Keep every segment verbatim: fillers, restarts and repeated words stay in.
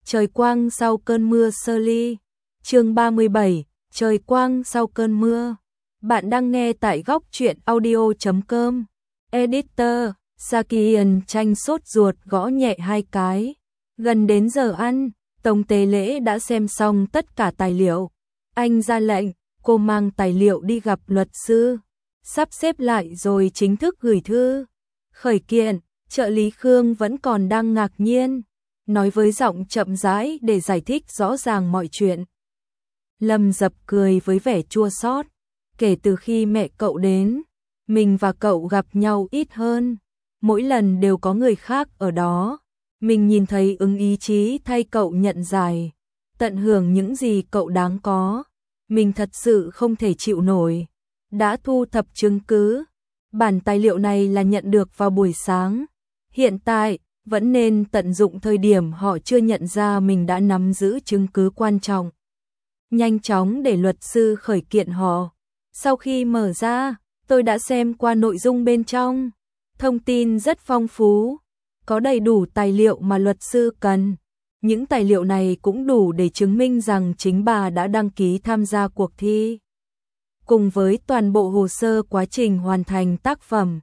Trời quang sau cơn mưa sơ ly. Chương ba mươi bảy, trời quang sau cơn mưa. Bạn đang nghe tại góc truyện audio chấm com. Editor, Sakian tranh sốt ruột gõ nhẹ hai cái. Gần đến giờ ăn, Tống Tế Lễ đã xem xong tất cả tài liệu. Anh ra lệnh, cô mang tài liệu đi gặp luật sư. Sắp xếp lại rồi chính thức gửi thư. Khởi kiện, trợ lý Khương vẫn còn đang ngạc nhiên. Nói với giọng chậm rãi để giải thích rõ ràng mọi chuyện. Lâm Dập cười với vẻ chua xót. Kể từ khi mẹ cậu đến, mình và cậu gặp nhau ít hơn. Mỗi lần đều có người khác ở đó. Mình nhìn thấy ứng ý chí thay cậu nhận giải. Tận hưởng những gì cậu đáng có. Mình thật sự không thể chịu nổi. Đã thu thập chứng cứ. Bản tài liệu này là nhận được vào buổi sáng. Hiện tại, vẫn nên tận dụng thời điểm họ chưa nhận ra mình đã nắm giữ chứng cứ quan trọng. Nhanh chóng để luật sư khởi kiện họ. Sau khi mở ra, tôi đã xem qua nội dung bên trong. Thông tin rất phong phú, có đầy đủ tài liệu mà luật sư cần. Những tài liệu này cũng đủ để chứng minh rằng chính bà đã đăng ký tham gia cuộc thi. Cùng với toàn bộ hồ sơ quá trình hoàn thành tác phẩm.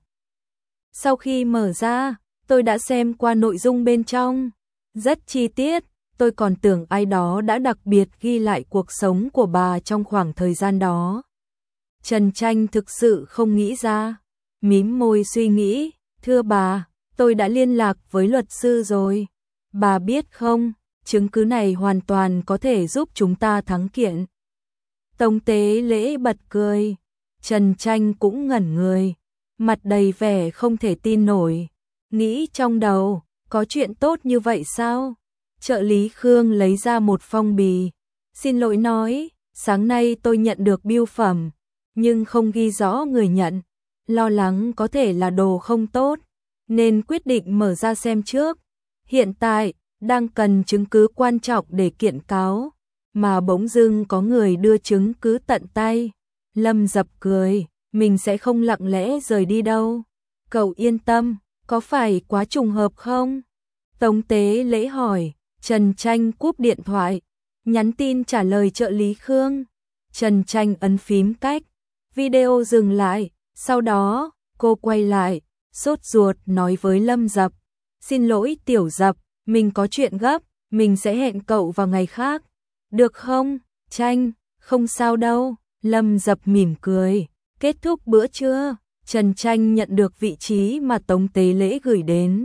Sau khi mở ra, tôi đã xem qua nội dung bên trong. Rất chi tiết, tôi còn tưởng ai đó đã đặc biệt ghi lại cuộc sống của bà trong khoảng thời gian đó. Trần Tranh thực sự không nghĩ ra. Mím môi suy nghĩ, thưa bà, tôi đã liên lạc với luật sư rồi. Bà biết không, chứng cứ này hoàn toàn có thể giúp chúng ta thắng kiện. Tống Tế Lễ bật cười. Trần Tranh cũng ngẩn người, mặt đầy vẻ không thể tin nổi. Nghĩ trong đầu, có chuyện tốt như vậy sao? Trợ lý Khương lấy ra một phong bì. Xin lỗi nói, sáng nay tôi nhận được bưu phẩm, nhưng không ghi rõ người nhận. Lo lắng có thể là đồ không tốt, nên quyết định mở ra xem trước. Hiện tại, đang cần chứng cứ quan trọng để kiện cáo, mà bỗng dưng có người đưa chứng cứ tận tay. Lâm Dập cười, mình sẽ không lặng lẽ rời đi đâu. Cậu yên tâm, có phải quá trùng hợp không? Tống Tế Lễ hỏi. Trần Tranh cúp điện thoại, nhắn tin trả lời trợ lý Khương. Trần Tranh ấn phím cách, video dừng lại, sau đó, cô quay lại, sốt ruột nói với Lâm Dập. Xin lỗi Tiểu Dập, mình có chuyện gấp, mình sẽ hẹn cậu vào ngày khác. Được không, Tranh, không sao đâu. Lâm Dập mỉm cười. Kết thúc bữa trưa, Trần Tranh nhận được vị trí mà Tống Tế Lễ gửi đến.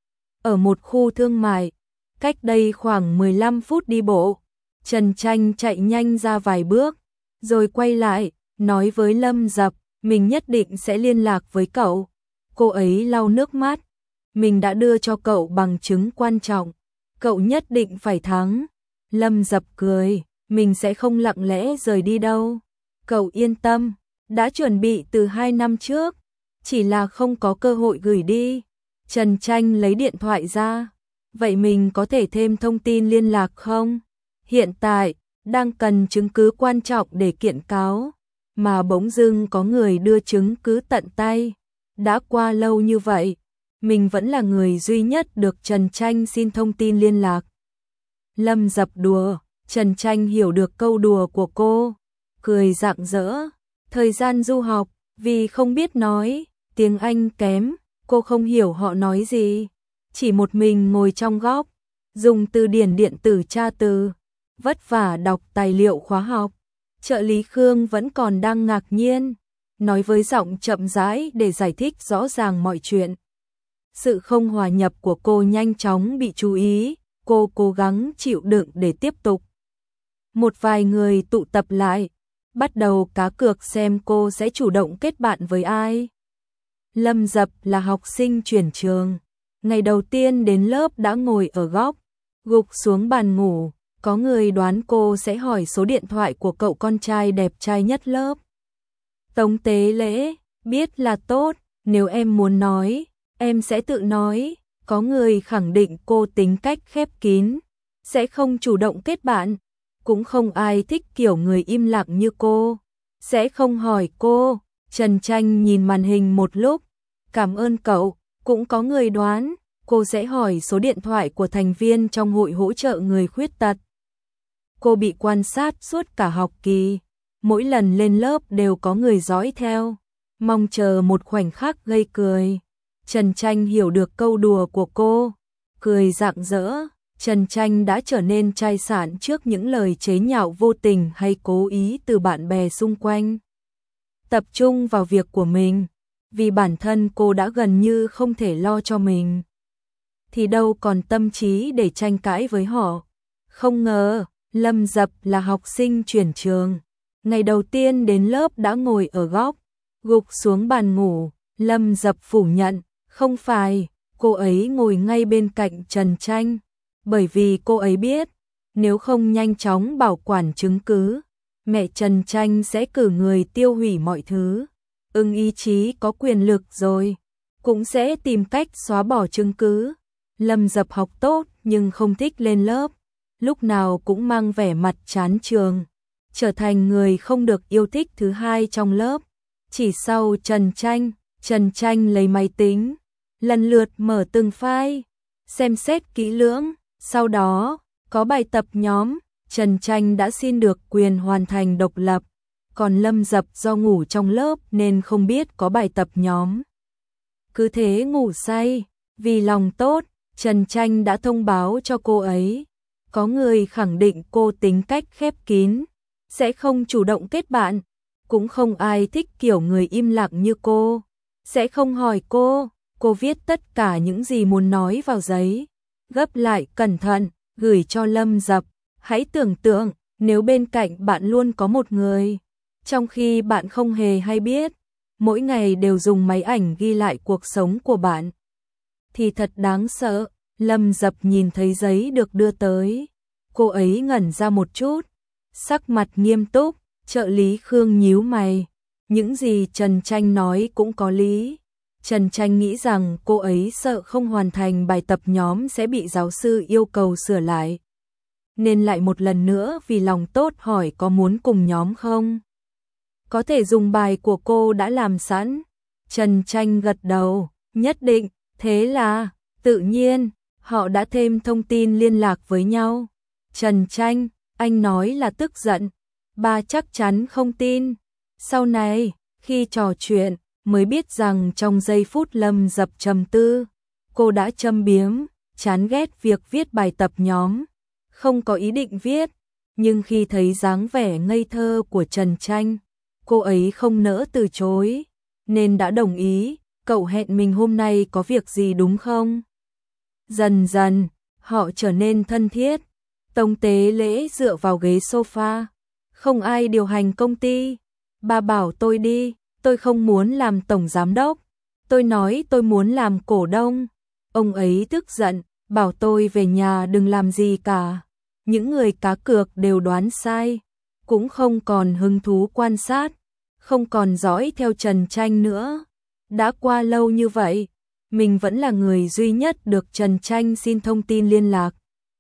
Ở một khu thương mại, cách đây khoảng mười lăm phút đi bộ. Trần Tranh chạy nhanh ra vài bước, rồi quay lại, nói với Lâm Dập, mình nhất định sẽ liên lạc với cậu. Cô ấy lau nước mắt. Mình đã đưa cho cậu bằng chứng quan trọng. Cậu nhất định phải thắng. Lâm Dập cười, mình sẽ không lặng lẽ rời đi đâu. Cậu yên tâm, đã chuẩn bị từ hai năm trước, chỉ là không có cơ hội gửi đi. Trần Tranh lấy điện thoại ra. Vậy mình có thể thêm thông tin liên lạc không? Hiện tại, đang cần chứng cứ quan trọng để kiện cáo, mà bỗng dưng có người đưa chứng cứ tận tay. Đã qua lâu như vậy, mình vẫn là người duy nhất được Trần Tranh xin thông tin liên lạc. Lâm Dập đùa, Trần Tranh hiểu được câu đùa của cô, cười rạng rỡ. Thời gian du học, vì không biết nói, tiếng Anh kém, cô không hiểu họ nói gì. Chỉ một mình ngồi trong góc, dùng từ điển điện tử tra từ, vất vả đọc tài liệu khóa học. Trợ lý Khương vẫn còn đang ngạc nhiên, nói với giọng chậm rãi để giải thích rõ ràng mọi chuyện. Sự không hòa nhập của cô nhanh chóng bị chú ý, cô cố gắng chịu đựng để tiếp tục. Một vài người tụ tập lại, bắt đầu cá cược xem cô sẽ chủ động kết bạn với ai. Lâm Dập là học sinh chuyển trường. Ngày đầu tiên đến lớp đã ngồi ở góc, gục xuống bàn ngủ. Có người đoán cô sẽ hỏi số điện thoại của cậu con trai đẹp trai nhất lớp. Tống Tế Lễ, biết là tốt, nếu em muốn nói, em sẽ tự nói. Có người khẳng định cô tính cách khép kín, sẽ không chủ động kết bạn. Cũng không ai thích kiểu người im lặng như cô, sẽ không hỏi cô. Trần Tranh nhìn màn hình một lúc, cảm ơn cậu. Cũng có người đoán, cô sẽ hỏi số điện thoại của thành viên trong hội hỗ trợ người khuyết tật. Cô bị quan sát suốt cả học kỳ, mỗi lần lên lớp đều có người dõi theo, mong chờ một khoảnh khắc gây cười. Trần Tranh hiểu được câu đùa của cô, cười rạng rỡ. Trần Tranh đã trở nên chai sạn trước những lời chế nhạo vô tình hay cố ý từ bạn bè xung quanh. Tập trung vào việc của mình, vì bản thân cô đã gần như không thể lo cho mình, thì đâu còn tâm trí để tranh cãi với họ. Không ngờ, Lâm Dập là học sinh chuyển trường. Ngày đầu tiên đến lớp đã ngồi ở góc, gục xuống bàn ngủ. Lâm Dập phủ nhận, không phải, cô ấy ngồi ngay bên cạnh Trần Tranh. Bởi vì cô ấy biết, nếu không nhanh chóng bảo quản chứng cứ, mẹ Trần Tranh sẽ cử người tiêu hủy mọi thứ. Ưng ý chí có quyền lực rồi, cũng sẽ tìm cách xóa bỏ chứng cứ. Lâm Dập học tốt nhưng không thích lên lớp, lúc nào cũng mang vẻ mặt chán trường, trở thành người không được yêu thích thứ hai trong lớp. Chỉ sau Trần Tranh, Trần Tranh lấy máy tính, lần lượt mở từng file, xem xét kỹ lưỡng. Sau đó, có bài tập nhóm, Trần Tranh đã xin được quyền hoàn thành độc lập, còn Lâm Dập do ngủ trong lớp nên không biết có bài tập nhóm. Cứ thế ngủ say, vì lòng tốt, Trần Tranh đã thông báo cho cô ấy. Có người khẳng định cô tính cách khép kín, sẽ không chủ động kết bạn, cũng không ai thích kiểu người im lặng như cô, sẽ không hỏi cô, cô viết tất cả những gì muốn nói vào giấy, gấp lại cẩn thận, gửi cho Lâm Dập. Hãy tưởng tượng, nếu bên cạnh bạn luôn có một người, trong khi bạn không hề hay biết, mỗi ngày đều dùng máy ảnh ghi lại cuộc sống của bạn, thì thật đáng sợ. Lâm Dập nhìn thấy giấy được đưa tới, cô ấy ngẩn ra một chút, sắc mặt nghiêm túc. Trợ lý Khương nhíu mày, những gì Trần Tranh nói cũng có lý. Trần Tranh nghĩ rằng cô ấy sợ không hoàn thành bài tập nhóm sẽ bị giáo sư yêu cầu sửa lại, nên lại một lần nữa vì lòng tốt hỏi có muốn cùng nhóm không. Có thể dùng bài của cô đã làm sẵn. Trần Tranh gật đầu, nhất định. Thế là, tự nhiên, họ đã thêm thông tin liên lạc với nhau. Trần Tranh, anh nói là tức giận. Ba chắc chắn không tin. Sau này, khi trò chuyện, mới biết rằng trong giây phút Lâm Dập trầm tư, cô đã châm biếm, chán ghét việc viết bài tập nhóm, không có ý định viết. Nhưng khi thấy dáng vẻ ngây thơ của Trần Tranh, cô ấy không nỡ từ chối, nên đã đồng ý. Cậu hẹn mình hôm nay có việc gì đúng không? Dần dần, họ trở nên thân thiết. Tống Tế Lễ dựa vào ghế sofa. Không ai điều hành công ty. Bà bảo tôi đi, tôi không muốn làm tổng giám đốc. Tôi nói tôi muốn làm cổ đông. Ông ấy tức giận, bảo tôi về nhà đừng làm gì cả. Những người cá cược đều đoán sai, cũng không còn hứng thú quan sát, không còn dõi theo Trần Tranh nữa. Đã qua lâu như vậy, mình vẫn là người duy nhất được Trần Tranh xin thông tin liên lạc.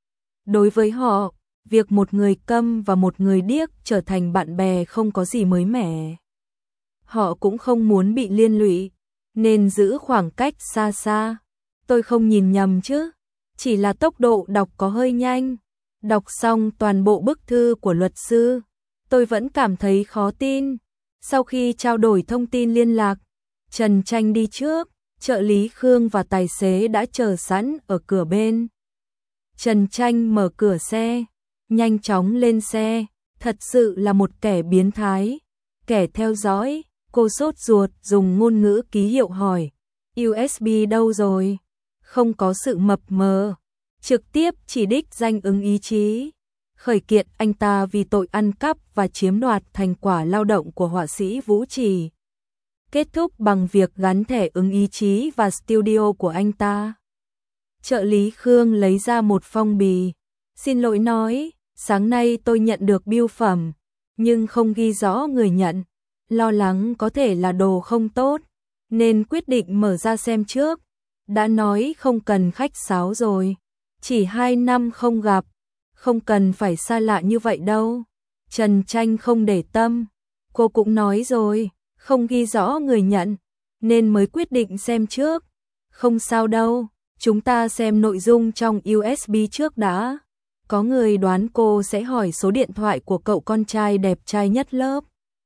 Đối với họ, việc một người câm và một người điếc trở thành bạn bè không có gì mới mẻ. Họ cũng không muốn bị liên lụy, nên giữ khoảng cách xa xa. Tôi không nhìn nhầm chứ, chỉ là tốc độ đọc có hơi nhanh. Đọc xong toàn bộ bức thư của luật sư, tôi vẫn cảm thấy khó tin. Sau khi trao đổi thông tin liên lạc, Trần Tranh đi trước, trợ lý Khương và tài xế đã chờ sẵn ở cửa bên. Trần Tranh mở cửa xe, nhanh chóng lên xe, thật sự là một kẻ biến thái, kẻ theo dõi. Cô sốt ruột dùng ngôn ngữ ký hiệu hỏi, u ét bê đâu rồi? Không có sự mập mờ, trực tiếp chỉ đích danh Ưng Ý Chí, khởi kiện anh ta vì tội ăn cắp và chiếm đoạt thành quả lao động của họa sĩ Vũ Trì. Kết thúc bằng việc gắn thẻ Ưng Ý Chí và studio của anh ta. Trợ lý Khương lấy ra một phong bì, xin lỗi nói, sáng nay tôi nhận được bưu phẩm, nhưng không ghi rõ người nhận, lo lắng có thể là đồ không tốt, nên quyết định mở ra xem trước. Đã nói không cần khách sáo rồi, chỉ hai năm không gặp, không cần phải xa lạ như vậy đâu. Trần Tranh không để tâm, cô cũng nói rồi, không ghi rõ người nhận, nên mới quyết định xem trước. Không sao đâu, Chúng ta xem nội dung trong u ét bê trước đã. Có người đoán cô sẽ hỏi số điện thoại của cậu con trai đẹp trai nhất lớp.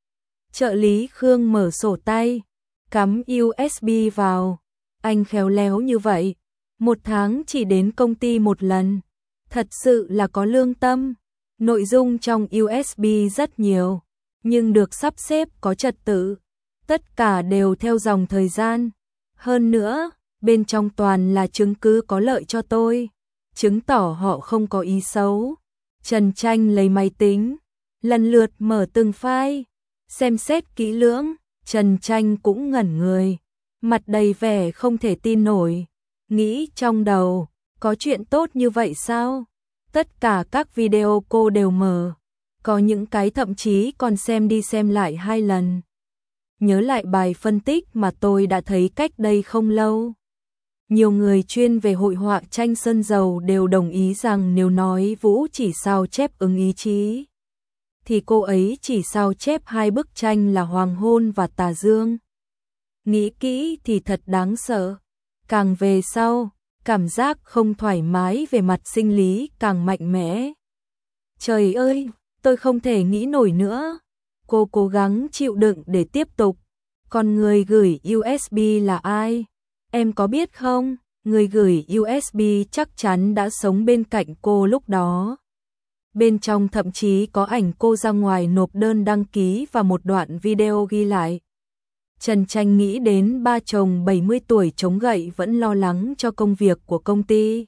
Trợ lý Khương mở sổ tay, cắm u ét bê vào. Anh khéo léo như vậy, một tháng chỉ đến công ty một lần. Thật sự là có lương tâm. Nội dung trong u ét bê rất nhiều, nhưng được sắp xếp có trật tự. Tất cả đều theo dòng thời gian. Hơn nữa, bên trong toàn là chứng cứ có lợi cho tôi, chứng tỏ họ không có ý xấu. Trần Tranh lấy máy tính, lần lượt mở từng file, xem xét kỹ lưỡng. Trần Tranh cũng ngẩn người, mặt đầy vẻ không thể tin nổi, nghĩ trong đầu, có chuyện tốt như vậy sao? Tất cả các video cô đều mở, có những cái thậm chí còn xem đi xem lại hai lần. Nhớ lại bài phân tích mà tôi đã thấy cách đây không lâu. Nhiều người chuyên về hội họa tranh sơn dầu đều đồng ý rằng nếu nói Vũ chỉ sao chép ứng ý chí, thì cô ấy chỉ sao chép hai bức tranh là Hoàng hôn và Tà dương. Nghĩ kỹ thì thật đáng sợ. Càng về sau, cảm giác không thoải mái về mặt sinh lý càng mạnh mẽ. Trời ơi, tôi không thể nghĩ nổi nữa. Cô cố gắng chịu đựng để tiếp tục. Còn người gửi u ét bê là ai? Em có biết không? Người gửi u ét bê chắc chắn đã sống bên cạnh cô lúc đó. Bên trong thậm chí có ảnh cô ra ngoài nộp đơn đăng ký và một đoạn video ghi lại. Trần Tranh nghĩ đến ba chồng bảy mươi tuổi chống gậy vẫn lo lắng cho công việc của công ty.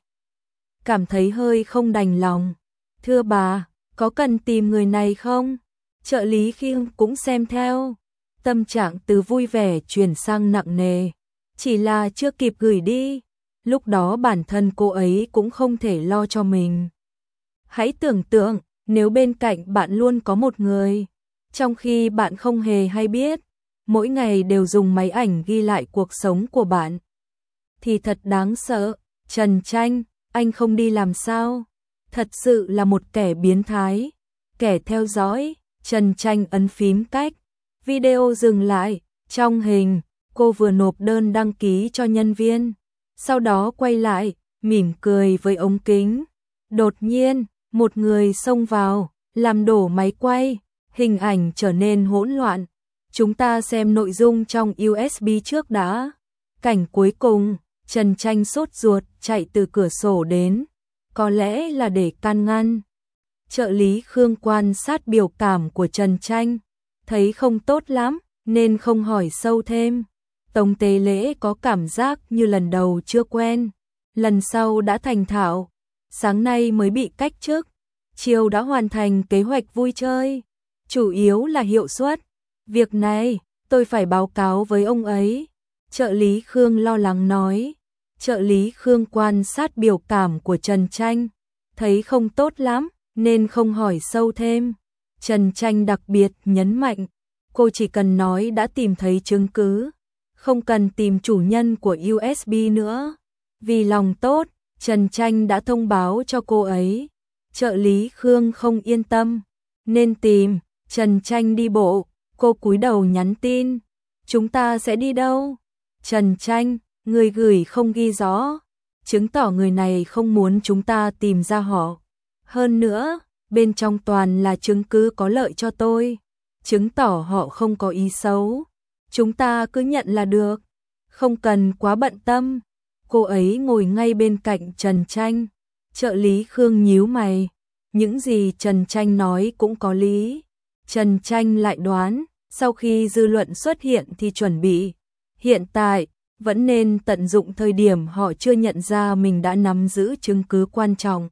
Cảm thấy hơi không đành lòng. Thưa bà, có cần tìm người này không? Trợ lý Khiêm cũng xem theo. Tâm trạng từ vui vẻ chuyển sang nặng nề. Chỉ là chưa kịp gửi đi. Lúc đó bản thân cô ấy cũng không thể lo cho mình. Hãy tưởng tượng, nếu bên cạnh bạn luôn có một người, trong khi bạn không hề hay biết, mỗi ngày đều dùng máy ảnh ghi lại cuộc sống của bạn, thì thật đáng sợ. Trần Tranh, anh không đi làm sao? Thật sự là một kẻ biến thái, kẻ theo dõi. Trần Tranh ấn phím cách, video dừng lại. Trong hình, cô vừa nộp đơn đăng ký cho nhân viên, sau đó quay lại, mỉm cười với ống kính. Đột nhiên, một người xông vào, làm đổ máy quay, hình ảnh trở nên hỗn loạn. Chúng ta xem nội dung trong u ét bê trước đã. Cảnh cuối cùng, Trần Tranh sốt ruột chạy từ cửa sổ đến, có lẽ là để can ngăn. Trợ lý Khương quan sát biểu cảm của Trần Tranh, thấy không tốt lắm, nên không hỏi sâu thêm. Tống Tế Lễ có cảm giác như lần đầu chưa quen, lần sau đã thành thạo. Sáng nay mới bị cách chức, chiều đã hoàn thành kế hoạch vui chơi, chủ yếu là hiệu suất. Việc này, tôi phải báo cáo với ông ấy. Trợ lý Khương lo lắng nói. Trợ lý Khương quan sát biểu cảm của Trần Tranh, thấy không tốt lắm, nên không hỏi sâu thêm. Trần Tranh đặc biệt nhấn mạnh, cô chỉ cần nói đã tìm thấy chứng cứ, không cần tìm chủ nhân của u ét bê nữa. Vì lòng tốt, Trần Tranh đã thông báo cho cô ấy. Trợ lý Khương không yên tâm, nên tìm. Trần Tranh đi bộ, cô cúi đầu nhắn tin. Chúng ta sẽ đi đâu? Trần Tranh, người gửi không ghi rõ, chứng tỏ người này không muốn chúng ta tìm ra họ. Hơn nữa, bên trong toàn là chứng cứ có lợi cho tôi, chứng tỏ họ không có ý xấu. Chúng ta cứ nhận là được, không cần quá bận tâm. Cô ấy ngồi ngay bên cạnh Trần Tranh. Trợ lý Khương nhíu mày, những gì Trần Tranh nói cũng có lý. Trần Tranh lại đoán, sau khi dư luận xuất hiện thì chuẩn bị. Hiện tại, vẫn nên tận dụng thời điểm họ chưa nhận ra mình đã nắm giữ chứng cứ quan trọng.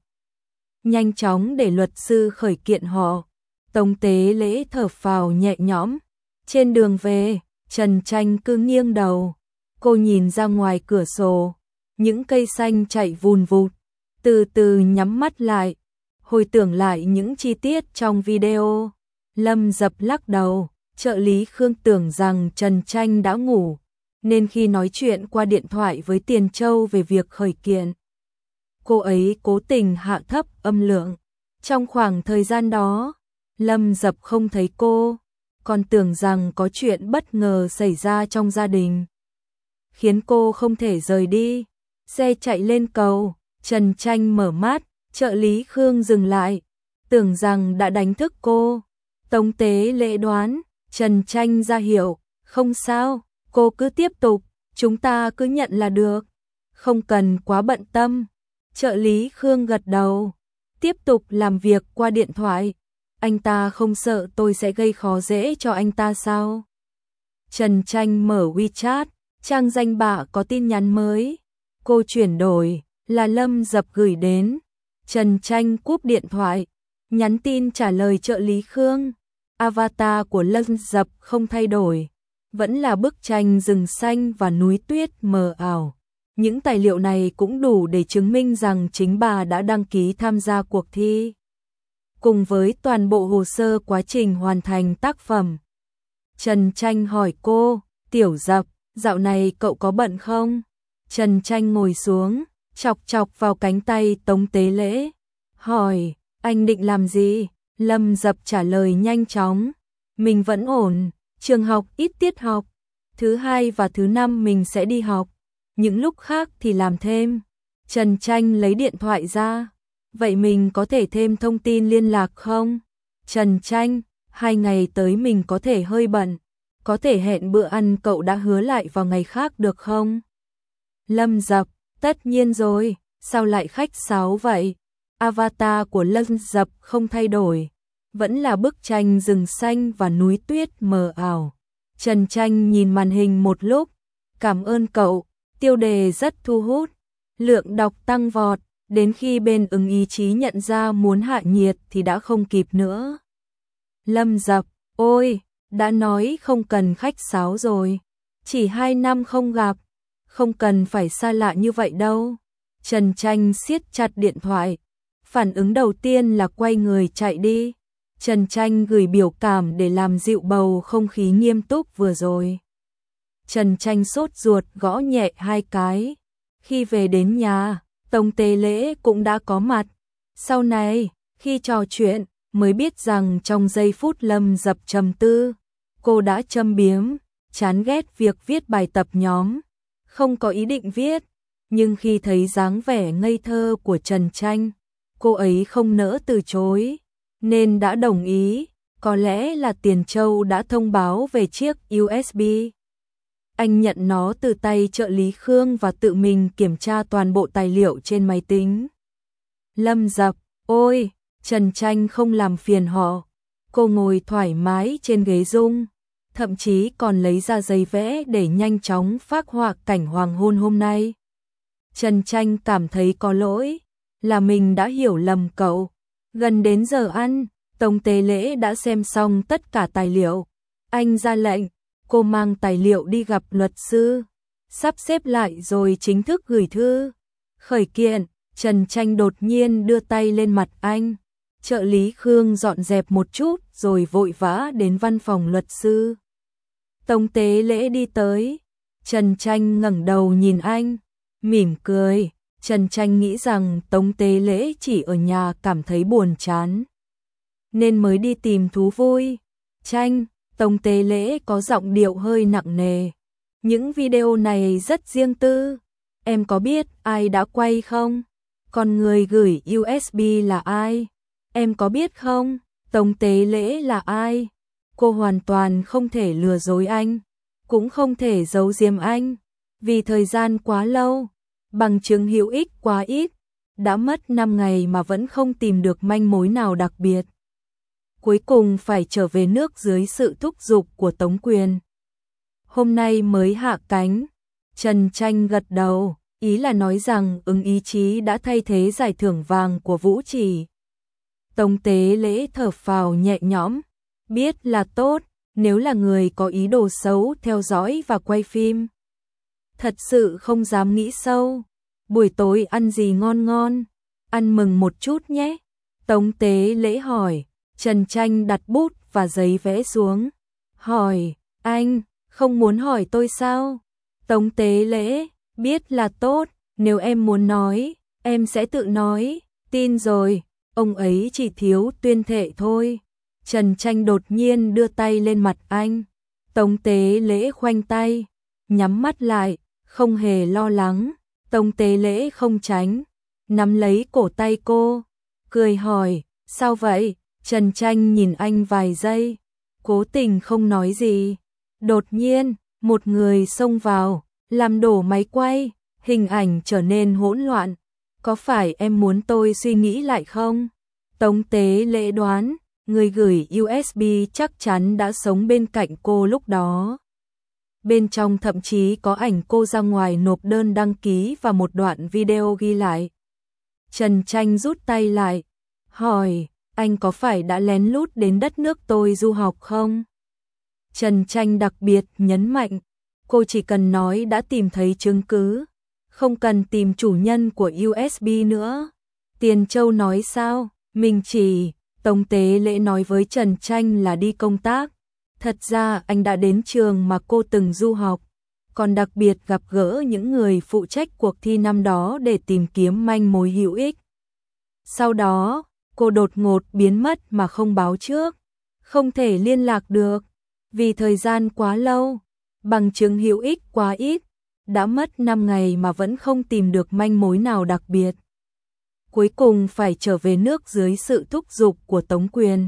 Nhanh chóng để luật sư khởi kiện họ. Tống Tế Lễ thở phào nhẹ nhõm. Trên đường về, Trần Tranh cứ nghiêng đầu. Cô nhìn ra ngoài cửa sổ, những cây xanh chạy vùn vụt, từ từ nhắm mắt lại, hồi tưởng lại những chi tiết trong video. Lâm Dập lắc đầu, trợ lý Khương tưởng rằng Trần Tranh đã ngủ, nên khi nói chuyện qua điện thoại với Tiền Châu về việc khởi kiện, cô ấy cố tình hạ thấp âm lượng. Trong khoảng thời gian đó, Lâm Dập không thấy cô, còn tưởng rằng có chuyện bất ngờ xảy ra trong gia đình, khiến cô không thể rời đi. Xe chạy lên cầu, Trần Tranh mở mắt, trợ lý Khương dừng lại, tưởng rằng đã đánh thức cô. Tống Tế Lễ đoán, Trần Tranh ra hiệu, không sao, cô cứ tiếp tục, chúng ta cứ nhận là được, không cần quá bận tâm. Trợ lý Khương gật đầu, tiếp tục làm việc qua điện thoại. Anh ta không sợ tôi sẽ gây khó dễ cho anh ta sao? Trần Tranh mở WeChat, trang danh bạ có tin nhắn mới. Cô chuyển đổi, là Lâm Dập gửi đến. Trần Tranh cúp điện thoại, nhắn tin trả lời trợ lý Khương. Avatar của Lâm Dập không thay đổi, vẫn là bức tranh rừng xanh và núi tuyết mờ ảo. Những tài liệu này cũng đủ để chứng minh rằng chính bà đã đăng ký tham gia cuộc thi. Cùng với toàn bộ hồ sơ quá trình hoàn thành tác phẩm. Trần Tranh hỏi cô, Tiểu Dập, dạo này cậu có bận không? Trần Tranh ngồi xuống, chọc chọc vào cánh tay Tống Tế Lễ. Hỏi, anh định làm gì? Lâm Dập trả lời nhanh chóng. Mình vẫn ổn, trường học ít tiết học. Thứ hai và thứ năm mình sẽ đi học. Những lúc khác thì làm thêm. Trần Tranh lấy điện thoại ra. Vậy mình có thể thêm thông tin liên lạc không? Trần Tranh, hai ngày tới mình có thể hơi bận. Có thể hẹn bữa ăn cậu đã hứa lại vào ngày khác được không? Lâm Dập, tất nhiên rồi, sao lại khách sáo vậy? Avatar của Lâm Dập không thay đổi, vẫn là bức tranh rừng xanh và núi tuyết mờ ảo. Trần Tranh nhìn màn hình một lúc, cảm ơn cậu, tiêu đề rất thu hút, lượng đọc tăng vọt, đến khi bên ứng ý chí nhận ra muốn hạ nhiệt thì đã không kịp nữa. Lâm Dập, ôi, đã nói không cần khách sáo rồi, chỉ hai năm không gặp, không cần phải xa lạ như vậy đâu. Trần Tranh siết chặt điện thoại, phản ứng đầu tiên là quay người chạy đi. Trần Tranh gửi biểu cảm để làm dịu bầu không khí nghiêm túc vừa rồi. Trần Tranh sốt ruột gõ nhẹ hai cái. Khi về đến nhà, Tống Tế Lễ cũng đã có mặt. Sau này, khi trò chuyện, mới biết rằng trong giây phút Lâm Dập trầm tư, cô đã châm biếm, chán ghét việc viết bài tập nhóm, không có ý định viết. Nhưng khi thấy dáng vẻ ngây thơ của Trần Tranh, cô ấy không nỡ từ chối, nên đã đồng ý. Có lẽ là Tiền Châu đã thông báo về chiếc u ét bê. Anh nhận nó từ tay trợ lý Khương và tự mình kiểm tra toàn bộ tài liệu trên máy tính. Lâm Dập, ôi, Trần Tranh không làm phiền họ. Cô ngồi thoải mái trên ghế rung, thậm chí còn lấy ra giấy vẽ để nhanh chóng phác họa cảnh hoàng hôn hôm nay. Trần Tranh cảm thấy có lỗi, là mình đã hiểu lầm cậu. Gần đến giờ ăn, Tống Tế Lễ đã xem xong tất cả tài liệu. Anh ra lệnh, cô mang tài liệu đi gặp luật sư, sắp xếp lại rồi chính thức gửi thư. Khởi kiện, Trần Tranh đột nhiên đưa tay lên mặt anh. Trợ lý Khương dọn dẹp một chút rồi vội vã đến văn phòng luật sư. Tống Tế Lễ đi tới, Trần Tranh ngẩng đầu nhìn anh, mỉm cười. Trần Tranh nghĩ rằng Tống Tế Lễ chỉ ở nhà cảm thấy buồn chán, nên mới đi tìm thú vui. Tranh, Tống Tế Lễ có giọng điệu hơi nặng nề. Những video này rất riêng tư. Em có biết ai đã quay không? Còn người gửi u ét bê là ai? Em có biết không? Tống Tế Lễ là ai? Cô hoàn toàn không thể lừa dối anh, cũng không thể giấu giếm anh, vì thời gian quá lâu, bằng chứng hữu ích quá ít, đã mất năm ngày mà vẫn không tìm được manh mối nào đặc biệt. Cuối cùng phải trở về nước dưới sự thúc giục của Tống Quyền. Hôm nay mới hạ cánh. Trần Tranh gật đầu, ý là nói rằng ứng ý chí đã thay thế giải thưởng vàng của Vũ Chỉ. Tống Tế Lễ thở phào nhẹ nhõm, biết là tốt, nếu là người có ý đồ xấu theo dõi và quay phim. Thật sự không dám nghĩ sâu. Buổi tối ăn gì ngon ngon? Ăn mừng một chút nhé. Tống Tế Lễ hỏi. Trần Tranh đặt bút và giấy vẽ xuống. Hỏi, anh, không muốn hỏi tôi sao? Tống Tế Lễ, biết là tốt, nếu em muốn nói, em sẽ tự nói. Tin rồi, ông ấy chỉ thiếu tuyên thệ thôi. Trần Tranh đột nhiên đưa tay lên mặt anh. Tống Tế Lễ khoanh tay, nhắm mắt lại, không hề lo lắng. Tống Tế Lễ không tránh, nắm lấy cổ tay cô, cười hỏi, sao vậy? Trần Tranh nhìn anh vài giây, cố tình không nói gì. Đột nhiên, một người xông vào, làm đổ máy quay, hình ảnh trở nên hỗn loạn. Có phải em muốn tôi suy nghĩ lại không? Tống Tế Lễ đoán, người gửi u ét bê chắc chắn đã sống bên cạnh cô lúc đó. Bên trong thậm chí có ảnh cô ra ngoài nộp đơn đăng ký và một đoạn video ghi lại. Trần Tranh rút tay lại, hỏi, anh có phải đã lén lút đến đất nước tôi du học không? Trần Tranh đặc biệt nhấn mạnh, cô chỉ cần nói đã tìm thấy chứng cứ, không cần tìm chủ nhân của u ét bê nữa. Tiền Châu nói sao? Mình chỉ, Tống Tế Lễ nói với Trần Tranh là đi công tác. Thật ra anh đã đến trường mà cô từng du học, còn đặc biệt gặp gỡ những người phụ trách cuộc thi năm đó để tìm kiếm manh mối hữu ích. Sau đó, cô đột ngột biến mất mà không báo trước, không thể liên lạc được, vì thời gian quá lâu, bằng chứng hữu ích quá ít, đã mất năm ngày mà vẫn không tìm được manh mối nào đặc biệt. Cuối cùng phải trở về nước dưới sự thúc giục của Tống Quyền.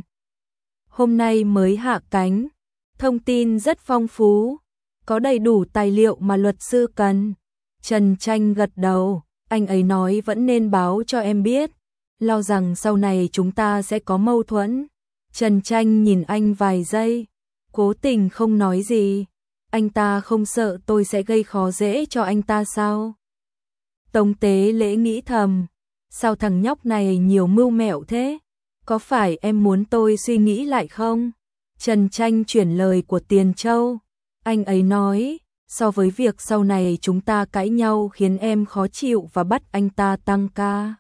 Hôm nay mới hạ cánh, thông tin rất phong phú, có đầy đủ tài liệu mà luật sư cần. Trần Tranh gật đầu, anh ấy nói vẫn nên báo cho em biết, lo rằng sau này chúng ta sẽ có mâu thuẫn. Trần Tranh nhìn anh vài giây, cố tình không nói gì. Anh ta không sợ tôi sẽ gây khó dễ cho anh ta sao? Tống Tế Lễ nghĩ thầm, sao thằng nhóc này nhiều mưu mẹo thế? Có phải em muốn tôi suy nghĩ lại không? Trần Tranh chuyển lời của Tiền Châu. Anh ấy nói, so với việc sau này chúng ta cãi nhau khiến em khó chịu và bắt anh ta tăng ca,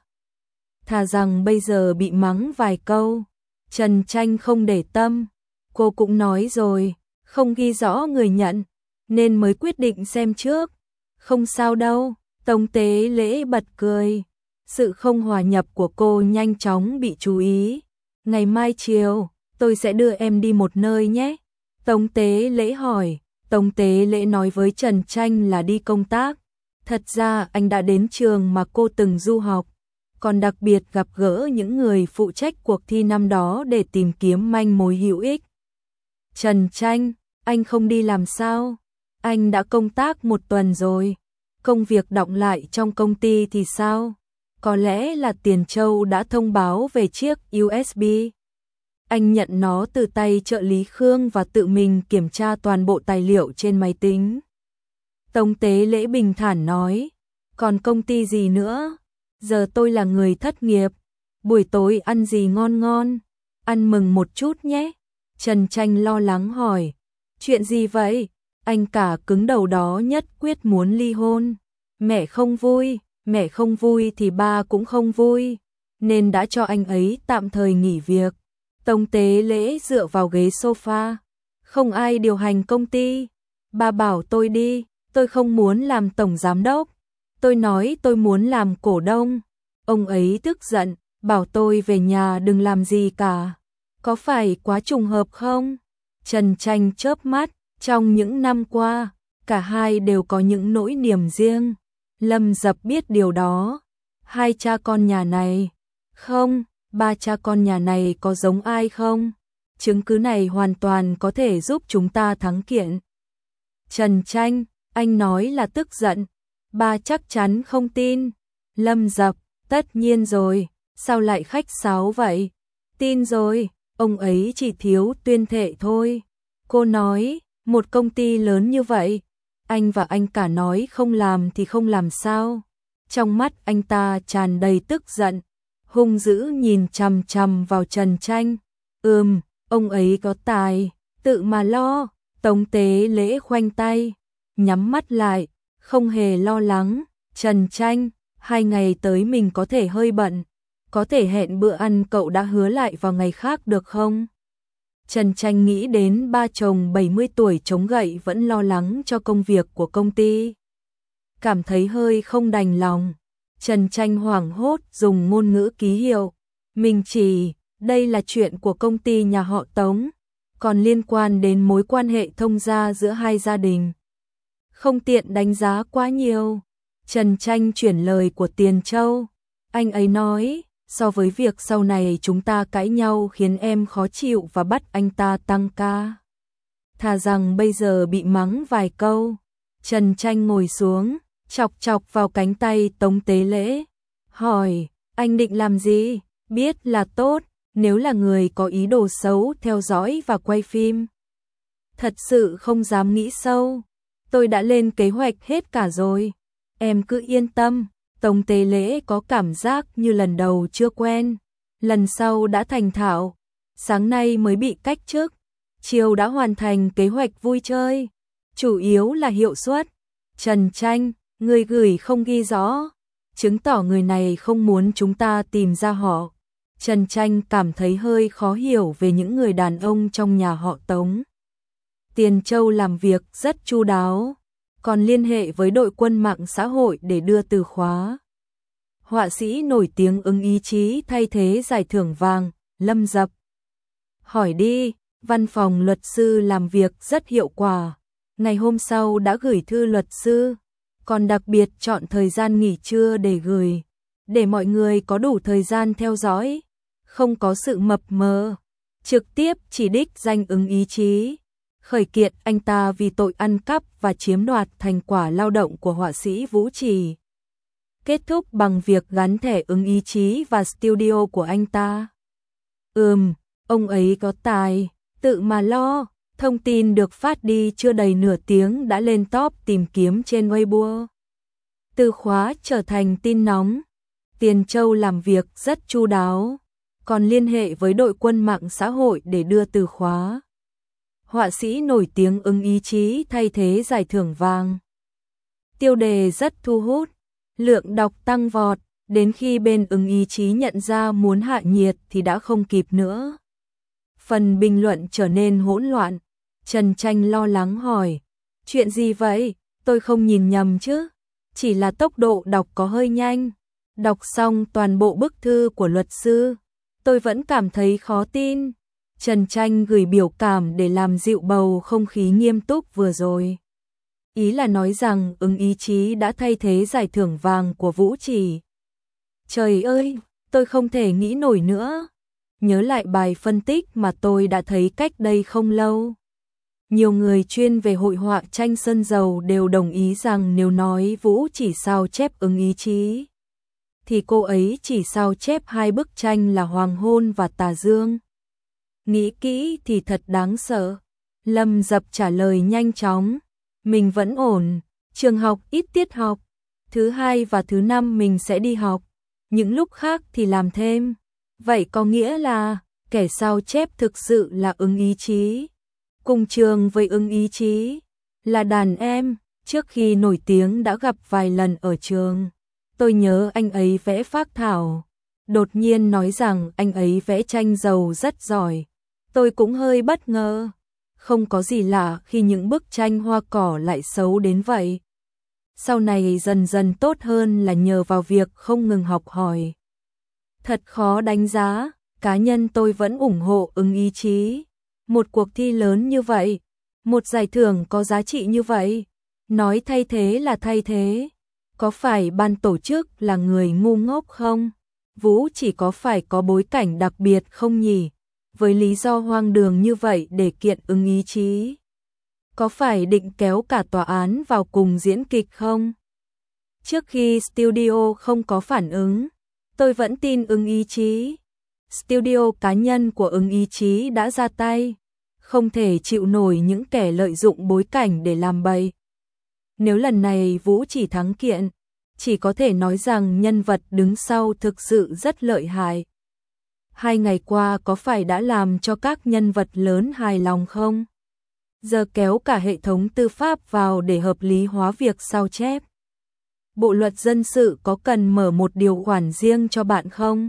thà rằng bây giờ bị mắng vài câu. Trần Tranh không để tâm, cô cũng nói rồi, không ghi rõ người nhận, nên mới quyết định xem trước. Không sao đâu, Tống Tế Lễ bật cười. Sự không hòa nhập của cô nhanh chóng bị chú ý. Ngày mai chiều, tôi sẽ đưa em đi một nơi nhé. Tống Tế Lễ hỏi. Tống Tế Lễ nói với Trần Tranh là đi công tác. Thật ra anh đã đến trường mà cô từng du học, còn đặc biệt gặp gỡ những người phụ trách cuộc thi năm đó để tìm kiếm manh mối hữu ích. Trần Tranh, anh không đi làm sao? Anh đã công tác một tuần rồi. Công việc đọng lại trong công ty thì sao? Có lẽ là Tiền Châu đã thông báo về chiếc u ét bê. Anh nhận nó từ tay trợ lý Khương và tự mình kiểm tra toàn bộ tài liệu trên máy tính. Tống Tế Lễ bình thản nói, còn công ty gì nữa? Giờ tôi là người thất nghiệp. Buổi tối ăn gì ngon ngon? Ăn mừng một chút nhé. Trần Tranh lo lắng hỏi, chuyện gì vậy? Anh cả cứng đầu đó nhất quyết muốn ly hôn. Mẹ không vui, mẹ không vui thì ba cũng không vui, nên đã cho anh ấy tạm thời nghỉ việc. Tống Tế Lễ dựa vào ghế sofa, không ai điều hành công ty. Ba bảo tôi đi, tôi không muốn làm tổng giám đốc. Tôi nói tôi muốn làm cổ đông. Ông ấy tức giận, bảo tôi về nhà đừng làm gì cả. Có phải quá trùng hợp không? Trần Tranh chớp mắt, trong những năm qua, cả hai đều có những nỗi niềm riêng. Lâm Dập biết điều đó. Hai cha con nhà này, không, ba cha con nhà này có giống ai không? Chứng cứ này hoàn toàn có thể giúp chúng ta thắng kiện. Trần Tranh, anh nói là tức giận. Ba chắc chắn không tin. Lâm Dập, tất nhiên rồi, sao lại khách sáo vậy? Tin rồi, ông ấy chỉ thiếu tuyên thệ thôi. Cô nói, một công ty lớn như vậy, anh và anh cả nói không làm thì không làm sao? Trong mắt anh ta tràn đầy tức giận, hung dữ nhìn chằm chằm vào Trần Tranh. Ừm, ông ấy có tài, tự mà lo. Tống Tế Lễ khoanh tay, nhắm mắt lại, không hề lo lắng. Trần Tranh, hai ngày tới mình có thể hơi bận, có thể hẹn bữa ăn cậu đã hứa lại vào ngày khác được không? Trần Tranh nghĩ đến ba chồng bảy mươi tuổi chống gậy vẫn lo lắng cho công việc của công ty. Cảm thấy hơi không đành lòng. Trần Tranh hoảng hốt dùng ngôn ngữ ký hiệu. Mình chỉ, đây là chuyện của công ty nhà họ Tống, còn liên quan đến mối quan hệ thông gia giữa hai gia đình. Không tiện đánh giá quá nhiều. Trần Tranh chuyển lời của Tiền Châu. Anh ấy nói, so với việc sau này chúng ta cãi nhau khiến em khó chịu và bắt anh ta tăng ca, thà rằng bây giờ bị mắng vài câu. Trần Tranh ngồi xuống, chọc chọc vào cánh tay Tống Tế Lễ, hỏi, anh định làm gì? Biết là tốt, nếu là người có ý đồ xấu theo dõi và quay phim. Thật sự không dám nghĩ sâu, tôi đã lên kế hoạch hết cả rồi. Em cứ yên tâm. Tống Tế Lễ có cảm giác như lần đầu chưa quen, lần sau đã thành thạo. Sáng nay mới bị cách chức, chiều đã hoàn thành kế hoạch vui chơi, chủ yếu là hiệu suất. Trần Tranh, người gửi không ghi rõ, chứng tỏ người này không muốn chúng ta tìm ra họ. Trần Tranh cảm thấy hơi khó hiểu về những người đàn ông trong nhà họ Tống. Tiền Châu làm việc rất chu đáo, còn liên hệ với đội quân mạng xã hội để đưa từ khóa. Họa sĩ nổi tiếng Ứng Ý Chí thay thế giải thưởng vàng, Lâm Dập. Hỏi đi, văn phòng luật sư làm việc rất hiệu quả. Ngày hôm sau đã gửi thư luật sư, còn đặc biệt chọn thời gian nghỉ trưa để gửi, để mọi người có đủ thời gian theo dõi, không có sự mập mờ. Trực tiếp chỉ đích danh Ứng Ý Chí, khởi kiện anh ta vì tội ăn cắp và chiếm đoạt thành quả lao động của họa sĩ Vũ Trì. Kết thúc bằng việc gắn thẻ Ứng Ý Chí và studio của anh ta. Ừm, ông ấy có tài, tự mà lo. Thông tin được phát đi chưa đầy nửa tiếng đã lên top tìm kiếm trên Weibo. Từ khóa trở thành tin nóng. Tiền Châu làm việc rất chu đáo, còn liên hệ với đội quân mạng xã hội để đưa từ khóa. Họa sĩ nổi tiếng Ứng Ý Chí thay thế giải thưởng vàng. Tiêu đề rất thu hút, lượng đọc tăng vọt, đến khi bên Ứng Ý Chí nhận ra muốn hạ nhiệt thì đã không kịp nữa. Phần bình luận trở nên hỗn loạn. Trần Tranh lo lắng hỏi, chuyện gì vậy? Tôi không nhìn nhầm chứ? Chỉ là tốc độ đọc có hơi nhanh. Đọc xong toàn bộ bức thư của luật sư, tôi vẫn cảm thấy khó tin. Trần Tranh gửi biểu cảm để làm dịu bầu không khí nghiêm túc vừa rồi. Ý là nói rằng Ứng Ý Chí đã thay thế giải thưởng vàng của Vũ Trì. Trời ơi, tôi không thể nghĩ nổi nữa. Nhớ lại bài phân tích mà tôi đã thấy cách đây không lâu. Nhiều người chuyên về hội họa tranh sơn dầu đều đồng ý rằng nếu nói Vũ chỉ sao chép Ứng Ý Chí, thì cô ấy chỉ sao chép hai bức tranh là Hoàng Hôn và Tà Dương. Nghĩ kỹ thì thật đáng sợ. Lâm Dập trả lời nhanh chóng, mình vẫn ổn, trường học ít tiết học, thứ hai và thứ năm mình sẽ đi học, những lúc khác thì làm thêm. Vậy có nghĩa là kẻ sao chép thực sự là Ứng Ý Chí, cùng trường với Ứng Ý Chí, là đàn em. Trước khi nổi tiếng đã gặp vài lần ở trường. Tôi nhớ anh ấy vẽ phác thảo, đột nhiên nói rằng anh ấy vẽ tranh dầu rất giỏi. Tôi cũng hơi bất ngờ. Không có gì lạ khi những bức tranh hoa cỏ lại xấu đến vậy. Sau này dần dần tốt hơn là nhờ vào việc không ngừng học hỏi. Thật khó đánh giá, cá nhân tôi vẫn ủng hộ Ứng Ý Chí. Một cuộc thi lớn như vậy, một giải thưởng có giá trị như vậy, nói thay thế là thay thế. Có phải ban tổ chức là người ngu ngốc không? Vũ chỉ có phải có bối cảnh đặc biệt không nhỉ? Với lý do hoang đường như vậy để kiện Ứng Ý Chí. Có phải định kéo cả tòa án vào cùng diễn kịch không? Trước khi studio không có phản ứng, tôi vẫn tin Ứng Ý Chí. Studio cá nhân của Ứng Ý Chí đã ra tay, không thể chịu nổi những kẻ lợi dụng bối cảnh để làm bậy. Nếu lần này Vũ chỉ thắng kiện, chỉ có thể nói rằng nhân vật đứng sau thực sự rất lợi hại. Hai ngày qua có phải đã làm cho các nhân vật lớn hài lòng không? Giờ kéo cả hệ thống tư pháp vào để hợp lý hóa việc sao chép. Bộ luật dân sự có cần mở một điều khoản riêng cho bạn không?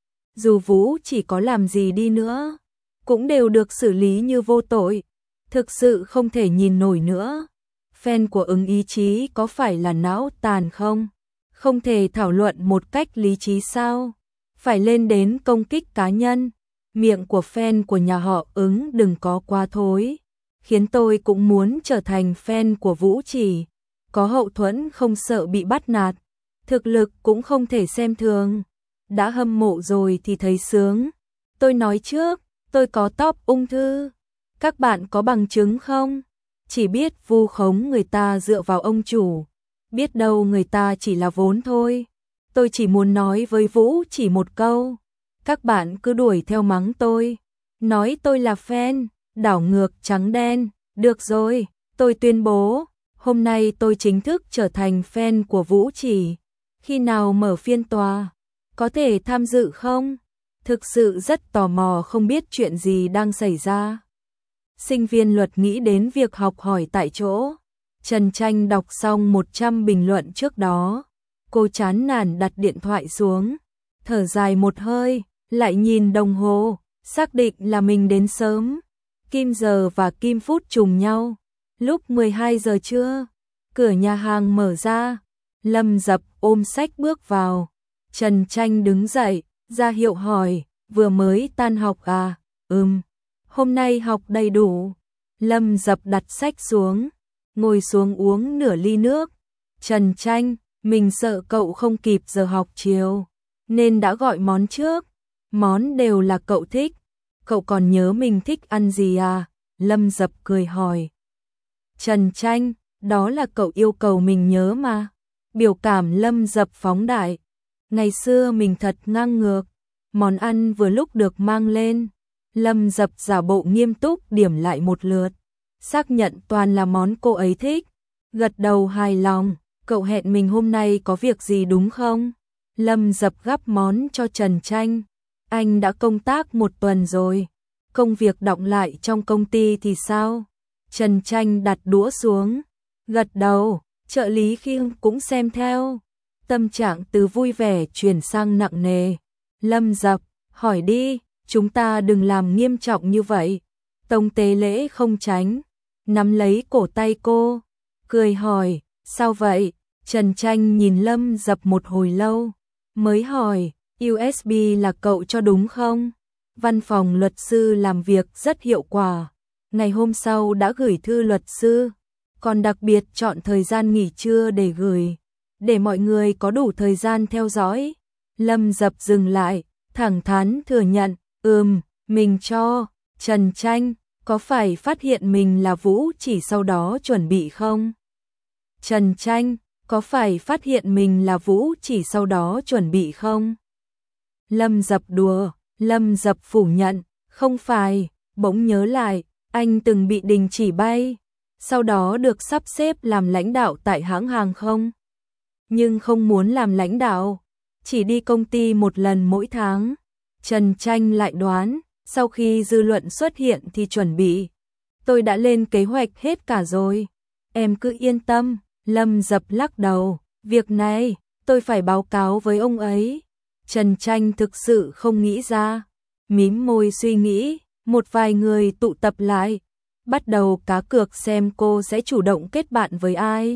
Dù Vũ chỉ có làm gì đi nữa, cũng đều được xử lý như vô tội. Thực sự không thể nhìn nổi nữa. Fan của Ứng Ý Chí có phải là não tàn không? Không thể thảo luận một cách lý trí sao? Phải lên đến công kích cá nhân. Miệng của fan của nhà họ Ứng đừng có quá thối, khiến tôi cũng muốn trở thành fan của Vũ Trì. có hậu thuẫn không sợ bị bắt nạt, thực lực cũng không thể xem thường. Đã hâm mộ rồi thì thấy sướng. Tôi nói trước, tôi có top ung thư. Các bạn có bằng chứng không? Chỉ biết vu khống người ta dựa vào ông chủ. Biết đâu người ta chỉ là vốn thôi. Tôi chỉ muốn nói với Vũ chỉ một câu. Các bạn cứ đuổi theo mắng tôi. Nói tôi là fan, đảo ngược trắng đen. Được rồi, tôi tuyên bố. Hôm nay tôi chính thức trở thành fan của Vũ Chỉ. Khi nào mở phiên tòa? Có thể tham dự không? Thực sự rất tò mò không biết chuyện gì đang xảy ra. Sinh viên luật nghĩ đến việc học hỏi tại chỗ. Trần Tranh đọc xong một trăm bình luận trước đó. Cô chán nản đặt điện thoại xuống. Thở dài một hơi, lại nhìn đồng hồ, xác định là mình đến sớm. Kim giờ và kim phút trùng nhau. Lúc mười hai giờ trưa, cửa nhà hàng mở ra. Lâm Dập ôm sách bước vào. Trần Tranh đứng dậy, ra hiệu hỏi, vừa mới tan học à? Ừm, hôm nay học đầy đủ. Lâm Dập đặt sách xuống, ngồi xuống uống nửa ly nước. Trần Tranh, mình sợ cậu không kịp giờ học chiều, nên đã gọi món trước. Món đều là cậu thích. Cậu còn nhớ mình thích ăn gì à? Lâm Dập cười hỏi. Trần Tranh, đó là cậu yêu cầu mình nhớ mà. Biểu cảm Lâm Dập phóng đại. Ngày xưa mình thật ngang ngược. Món ăn vừa lúc được mang lên. Lâm Dập giả bộ nghiêm túc điểm lại một lượt. Xác nhận toàn là món cô ấy thích. Gật đầu hài lòng. Cậu hẹn mình hôm nay có việc gì đúng không? Lâm Dập gắp món cho Trần Tranh. Anh đã công tác một tuần rồi. Công việc đọng lại trong công ty thì sao? Trần Tranh đặt đũa xuống. Gật đầu, trợ lý Khiêng cũng xem theo. Tâm trạng từ vui vẻ chuyển sang nặng nề. Lâm Dập, hỏi đi, chúng ta đừng làm nghiêm trọng như vậy. Tông Tế Lễ không tránh, nắm lấy cổ tay cô, cười hỏi, sao vậy? Trần Tranh nhìn Lâm Dập một hồi lâu, mới hỏi, u ét bê là cậu cho đúng không? Văn phòng luật sư làm việc rất hiệu quả. Ngày hôm sau đã gửi thư luật sư, còn đặc biệt chọn thời gian nghỉ trưa để gửi, để mọi người có đủ thời gian theo dõi. Lâm Dập dừng lại, thẳng thắn thừa nhận, ừm, mình cho. Trần Tranh, có phải phát hiện mình là Vũ Chỉ sau đó chuẩn bị không? Trần Tranh, có phải phát hiện mình là Vũ Chỉ sau đó chuẩn bị không? Lâm Dập đùa, Lâm Dập phủ nhận, không phải, bỗng nhớ lại, anh từng bị đình chỉ bay, sau đó được sắp xếp làm lãnh đạo tại hãng hàng không. Nhưng không muốn làm lãnh đạo, chỉ đi công ty một lần mỗi tháng. Trần Tranh lại đoán, sau khi dư luận xuất hiện thì chuẩn bị. Tôi đã lên kế hoạch hết cả rồi. Em cứ yên tâm. Lâm Dập lắc đầu, việc này tôi phải báo cáo với ông ấy. Trần Tranh thực sự không nghĩ ra, mím môi suy nghĩ. Một vài người tụ tập lại, bắt đầu cá cược xem cô sẽ chủ động kết bạn với ai.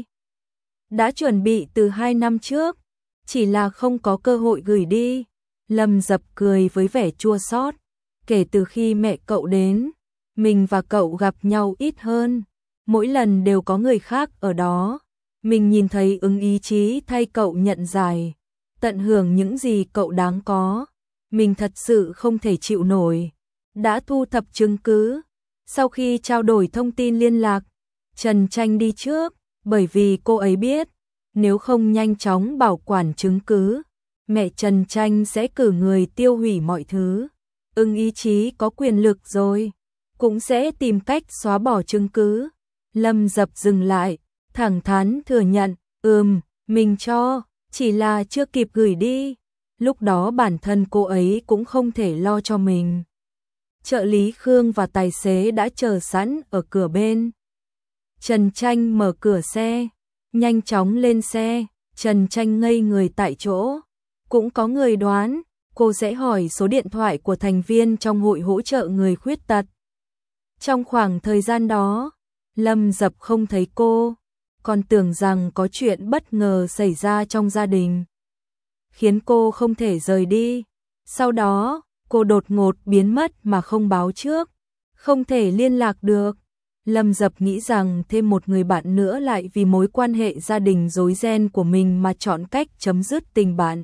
Đã chuẩn bị từ hai năm trước, chỉ là không có cơ hội gửi đi. Lâm Dập cười với vẻ chua xót. Kể từ khi mẹ cậu đến, mình và cậu gặp nhau ít hơn. Mỗi lần đều có người khác ở đó. Mình nhìn thấy ứng ý chí thay cậu nhận giải, tận hưởng những gì cậu đáng có. Mình thật sự không thể chịu nổi. Đã thu thập chứng cứ. Sau khi trao đổi thông tin liên lạc, Trần Tranh đi trước, bởi vì cô ấy biết, nếu không nhanh chóng bảo quản chứng cứ, mẹ Trần Tranh sẽ cử người tiêu hủy mọi thứ. Ưng ý chí có quyền lực rồi, cũng sẽ tìm cách xóa bỏ chứng cứ. Lâm Dập dừng lại, thẳng thắn thừa nhận, ừm, mình cho, chỉ là chưa kịp gửi đi. Lúc đó bản thân cô ấy cũng không thể lo cho mình. Trợ lý Khương và tài xế đã chờ sẵn ở cửa bên. Trần Tranh mở cửa xe, nhanh chóng lên xe. Trần Tranh ngây người tại chỗ. Cũng có người đoán, cô sẽ hỏi số điện thoại của thành viên trong hội hỗ trợ người khuyết tật. Trong khoảng thời gian đó, Lâm Dập không thấy cô, còn tưởng rằng có chuyện bất ngờ xảy ra trong gia đình, khiến cô không thể rời đi. Sau đó, cô đột ngột biến mất mà không báo trước, không thể liên lạc được. Lâm Dập nghĩ rằng thêm một người bạn nữa lại vì mối quan hệ gia đình rối ren của mình mà chọn cách chấm dứt tình bạn.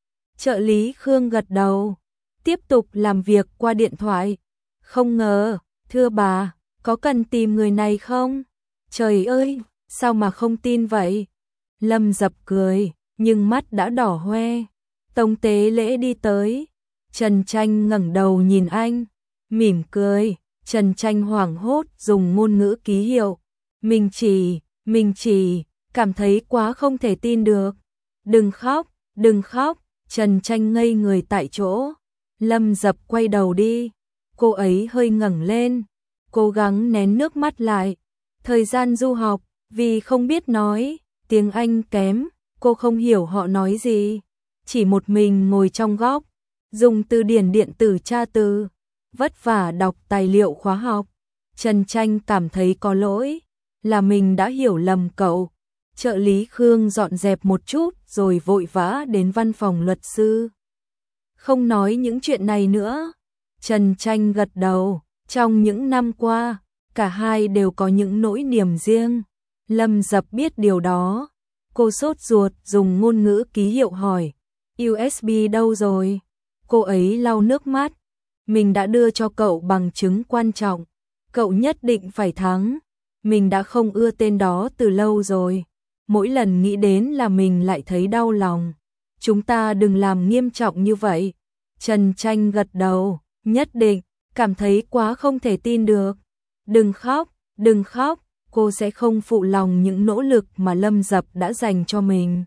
Trợ lý Khương gật đầu, tiếp tục làm việc qua điện thoại. Không ngờ, thưa bà, có cần tìm người này không? Trời ơi, sao mà không tin vậy? Lâm Dập cười, nhưng mắt đã đỏ hoe. Tống Tế Lễ đi tới, Trần Tranh ngẩng đầu nhìn anh, mỉm cười. Trần Tranh hoảng hốt dùng ngôn ngữ ký hiệu. Mình chỉ, mình chỉ, cảm thấy quá không thể tin được. Đừng khóc, đừng khóc. Trần Tranh ngây người tại chỗ. Lâm Dập quay đầu đi. Cô ấy hơi ngẩng lên, cố gắng nén nước mắt lại. Thời gian du học, vì không biết nói tiếng Anh kém, cô không hiểu họ nói gì. Chỉ một mình ngồi trong góc, dùng từ điển điện tử tra từ, vất vả đọc tài liệu khóa học. Trần Tranh cảm thấy có lỗi, là mình đã hiểu lầm cậu. Trợ lý Khương dọn dẹp một chút rồi vội vã đến văn phòng luật sư. Không nói những chuyện này nữa. Trần Tranh gật đầu, trong những năm qua, cả hai đều có những nỗi niềm riêng. Lâm Dập biết điều đó. Cô sốt ruột dùng ngôn ngữ ký hiệu hỏi, u ét bê đâu rồi? Cô ấy lau nước mắt. Mình đã đưa cho cậu bằng chứng quan trọng. Cậu nhất định phải thắng. Mình đã không ưa tên đó từ lâu rồi. Mỗi lần nghĩ đến là mình lại thấy đau lòng. Chúng ta đừng làm nghiêm trọng như vậy. Trần Tranh gật đầu, nhất định, cảm thấy quá không thể tin được. Đừng khóc, đừng khóc, cô sẽ không phụ lòng những nỗ lực mà Lâm Dập đã dành cho mình.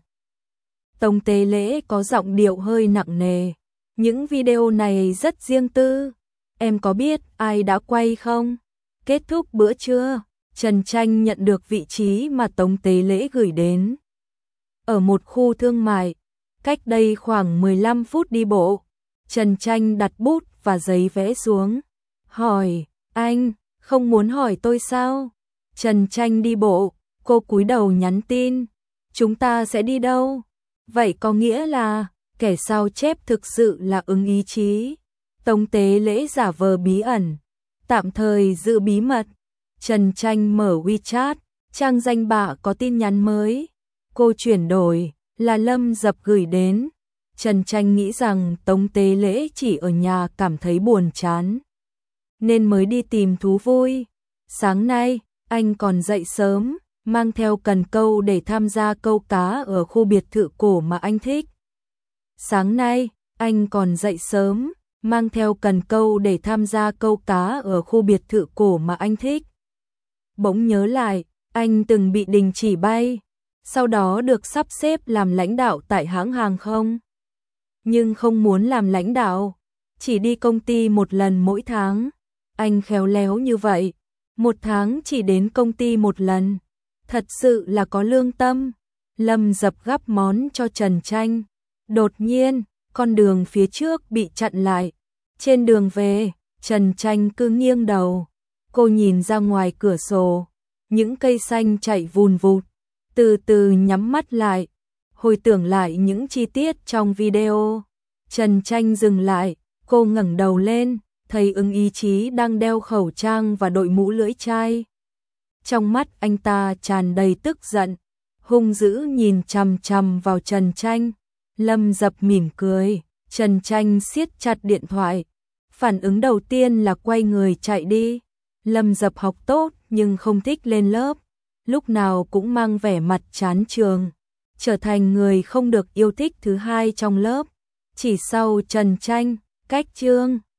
Tống Tế Lễ có giọng điệu hơi nặng nề. Những video này rất riêng tư. Em có biết ai đã quay không? Kết thúc bữa trưa, Trần Tranh nhận được vị trí mà Tống Tế Lễ gửi đến. Ở một khu thương mại, cách đây khoảng mười lăm phút đi bộ. Trần Tranh đặt bút và giấy vẽ xuống. Hỏi, anh, không muốn hỏi tôi sao? Trần Tranh đi bộ, cô cúi đầu nhắn tin. Chúng ta sẽ đi đâu? Vậy có nghĩa là, kẻ sao chép thực sự là ứng ý chí. Tống Tế Lễ giả vờ bí ẩn, tạm thời giữ bí mật. Trần Tranh mở WeChat, trang danh bạ có tin nhắn mới. Cô chuyển đổi, là Lâm Dập gửi đến. Trần Tranh nghĩ rằng Tống Tế Lễ chỉ ở nhà cảm thấy buồn chán, nên mới đi tìm thú vui. Sáng nay, anh còn dậy sớm, mang theo cần câu để tham gia câu cá ở khu biệt thự cổ mà anh thích. Sáng nay, anh còn dậy sớm, mang theo cần câu để tham gia câu cá ở khu biệt thự cổ mà anh thích. Bỗng nhớ lại, anh từng bị đình chỉ bay, sau đó được sắp xếp làm lãnh đạo tại hãng hàng không. Nhưng không muốn làm lãnh đạo, chỉ đi công ty một lần mỗi tháng. Anh khéo léo như vậy, một tháng chỉ đến công ty một lần. Thật sự là có lương tâm. Lâm Dập gắp món cho Trần Tranh. Đột nhiên, con đường phía trước bị chặn lại. Trên đường về, Trần Tranh cứ nghiêng đầu. Cô nhìn ra ngoài cửa sổ, những cây xanh chạy vùn vụt, từ từ nhắm mắt lại, hồi tưởng lại những chi tiết trong video. Trần Tranh dừng lại, cô ngẩng đầu lên, thấy ứng ý chí đang đeo khẩu trang và đội mũ lưỡi chai. Trong mắt anh ta tràn đầy tức giận, hung dữ nhìn chằm chằm vào Trần Tranh. Lâm Dập mỉm cười, Trần Tranh siết chặt điện thoại. Phản ứng đầu tiên là quay người chạy đi. Lâm Dập học tốt nhưng không thích lên lớp, lúc nào cũng mang vẻ mặt chán trường, trở thành người không được yêu thích thứ hai trong lớp, chỉ sau Trần Tranh, Cách Trương.